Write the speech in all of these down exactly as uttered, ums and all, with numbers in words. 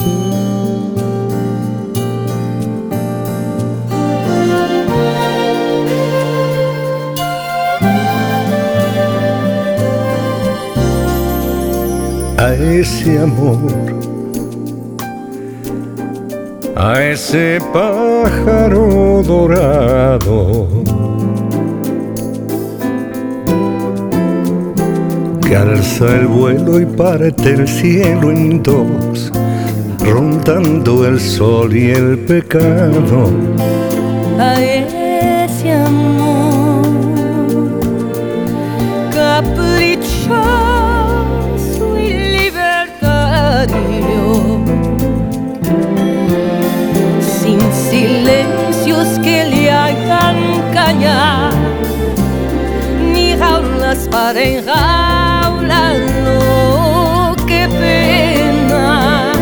A ese amor, a ese pájaro dorado que alza el vuelo y parte el cielo en dos, rondando el sol y el pecado. A ese amor caprichoso sin silencios que le hagan callar, ni jaulas para enjaularlo. Qué pena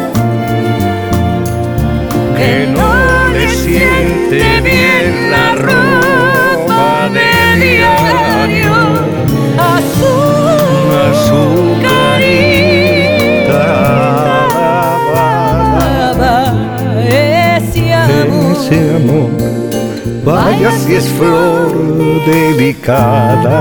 que no le siente bien la ropa de diario, azul, azúcarita. Ese amor, vaya si es flor delicada.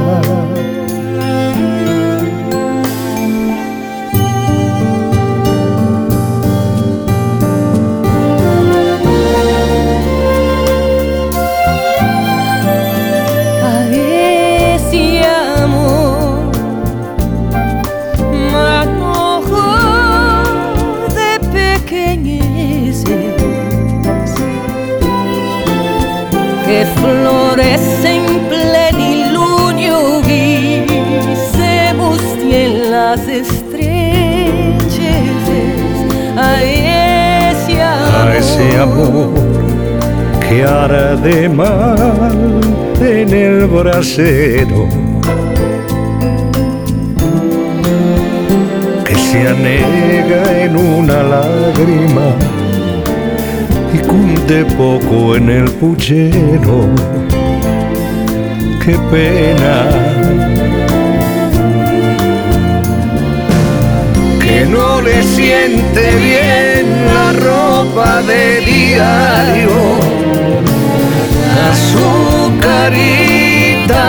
A ese amor, manojo de pequeñeces que florece en plenilunio y se mustia en las estrecheces. A ese amor, A ese amor que arde mal en el brasero, que se anega en una lágrima y cunde poco en el puchero. Qué pena que no le siente bien la ropa de diario, azucarita.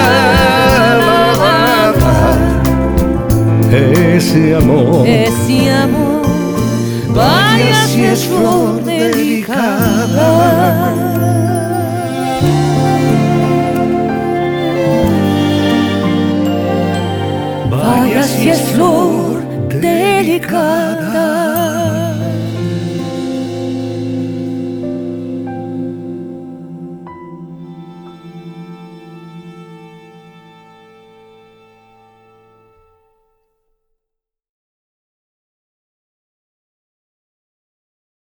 Ese amor, ese amor, vaya si es flor delicada. Vaya si es flor